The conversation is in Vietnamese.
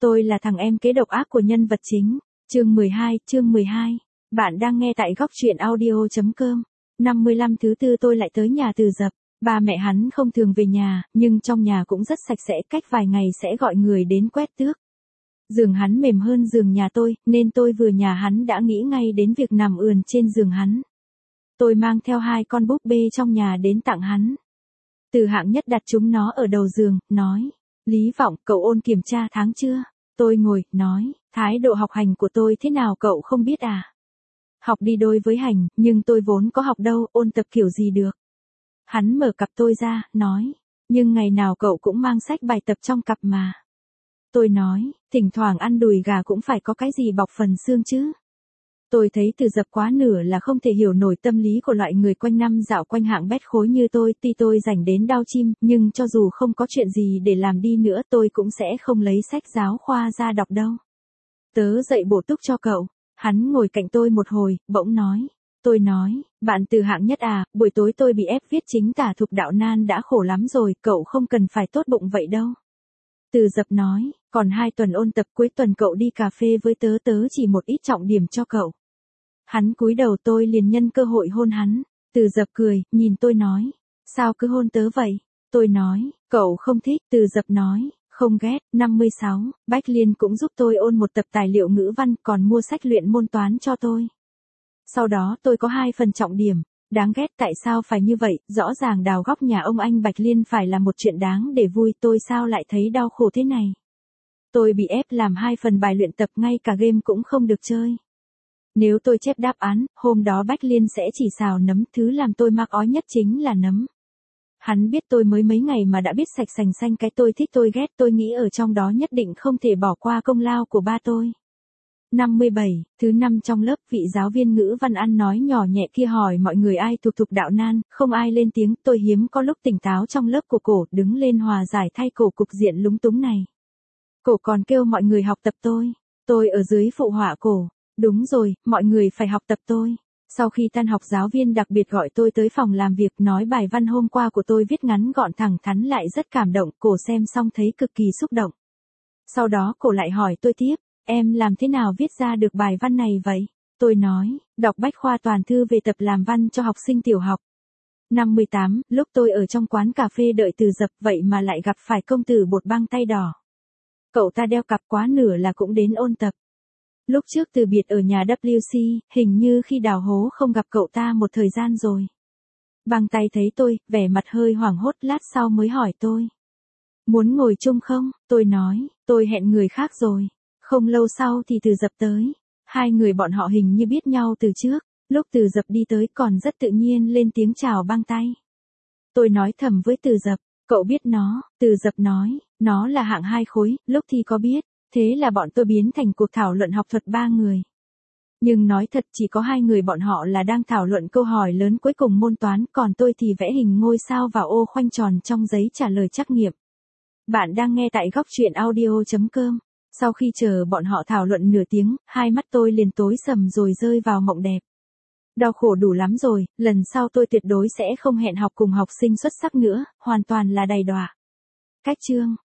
Tôi là thằng em kế độc ác của nhân vật chính. Chương 12. Bạn đang nghe tại góc truyện audio.com. 55 thứ tư tôi lại tới nhà Từ Dập. Ba mẹ hắn không thường về nhà, nhưng trong nhà cũng rất sạch sẽ, cách vài ngày sẽ gọi người đến quét tước. Giường hắn mềm hơn giường nhà tôi, nên tôi vừa nhà hắn đã nghĩ ngay đến việc nằm ườn trên giường hắn. Tôi mang theo 2 con búp bê trong nhà đến tặng hắn. Từ Hạng Nhất đặt chúng nó ở đầu giường, nói: Lý Vọng, cậu ôn kiểm tra tháng chưa? Tôi ngồi, nói: Thái độ học hành của tôi thế nào cậu không biết à? Học đi đôi với hành, nhưng tôi vốn có học đâu, ôn tập kiểu gì được. Hắn mở cặp tôi ra, nói: Nhưng ngày nào cậu cũng mang sách bài tập trong cặp mà. Tôi nói: Thỉnh thoảng ăn đùi gà cũng phải có cái gì bọc phần xương chứ. Tôi thấy Từ Dập quá nửa là không thể hiểu nổi tâm lý của loại người quanh năm dạo quanh hạng bét khối như tôi. Tuy tôi rảnh đến đau chim, nhưng cho dù không có chuyện gì để làm đi nữa tôi cũng sẽ không lấy sách giáo khoa ra đọc đâu. Tớ dạy bổ túc cho cậu. Hắn ngồi cạnh tôi một hồi, bỗng nói. Tôi nói: Bạn Từ Hạng Nhất à, buổi tối tôi bị ép viết chính tả thục đạo nan đã khổ lắm rồi, cậu không cần phải tốt bụng vậy đâu. Từ Dập nói: Còn 2 tuần ôn tập, cuối tuần cậu đi cà phê với tớ, tớ chỉ một ít trọng điểm cho cậu. Hắn cúi đầu, tôi liền nhân cơ hội hôn hắn. Từ Dập cười, nhìn tôi nói: Sao cứ hôn tớ vậy? Tôi nói: Cậu không thích. Từ Dập nói: Không ghét. 56, Bách Liên cũng giúp tôi ôn một tập tài liệu ngữ văn, còn mua sách luyện môn toán cho tôi. Sau đó tôi có 2 phần trọng điểm. Đáng ghét, tại sao phải như vậy, rõ ràng đào góc nhà ông anh Bạch Liên phải là một chuyện đáng để vui, tôi sao lại thấy đau khổ thế này. Tôi bị ép làm 2 phần bài luyện tập, ngay cả game cũng không được chơi. Nếu tôi chép đáp án, hôm đó Bách Liên sẽ chỉ xào nấm, thứ làm tôi mắc ói nhất chính là nấm. Hắn biết tôi mới mấy ngày mà đã biết sạch sành xanh cái tôi thích tôi ghét, tôi nghĩ ở trong đó nhất định không thể bỏ qua công lao của ba tôi. 57, thứ 5 trong lớp, vị giáo viên ngữ văn ăn nói nhỏ nhẹ kia hỏi mọi người ai thuộc thục đạo nan, không ai lên tiếng, tôi hiếm có lúc tỉnh táo trong lớp của cổ, đứng lên hòa giải thay cổ cục diện lúng túng này. Cổ còn kêu mọi người học tập tôi ở dưới phụ họa cổ. Đúng rồi, mọi người phải học tập tôi. Sau khi tan học giáo viên đặc biệt gọi tôi tới phòng làm việc, nói bài văn hôm qua của tôi viết ngắn gọn thẳng thắn lại rất cảm động, cổ xem xong thấy cực kỳ xúc động. Sau đó cổ lại hỏi tôi tiếp: Em làm thế nào viết ra được bài văn này vậy? Tôi nói: Đọc bách khoa toàn thư về tập làm văn cho học sinh tiểu học. 58, lúc tôi ở trong quán cà phê đợi Từ Dập, vậy mà lại gặp phải công tử bột băng tay đỏ. Cậu ta đeo cặp, quá nửa là cũng đến ôn tập. Lúc trước từ biệt ở nhà WC, hình như khi đào hố không gặp cậu ta một thời gian rồi. Băng tay thấy tôi, vẻ mặt hơi hoảng hốt, lát sau mới hỏi tôi: Muốn ngồi chung không? Tôi nói: Tôi hẹn người khác rồi. Không lâu sau thì Từ Dập tới. 2 người bọn họ hình như biết nhau từ trước. Lúc Từ Dập đi tới còn rất tự nhiên lên tiếng chào băng tay. Tôi nói thầm với Từ Dập: Cậu biết nó? Từ Dập nói: Nó là hạng 2 khối, lúc thì có biết. Thế là bọn tôi biến thành cuộc thảo luận học thuật 3 người. Nhưng nói thật chỉ có 2 người bọn họ là đang thảo luận câu hỏi lớn cuối cùng môn toán, còn tôi thì vẽ hình ngôi sao và ô khoanh tròn trong giấy trả lời trắc nghiệm. Bạn đang nghe tại góc truyện audio.com. Sau khi chờ bọn họ thảo luận nửa tiếng, 2 mắt tôi liền tối sầm rồi rơi vào mộng đẹp. Đau khổ đủ lắm rồi, lần sau tôi tuyệt đối sẽ không hẹn học cùng học sinh xuất sắc nữa, hoàn toàn là đầy đọa. Cách chương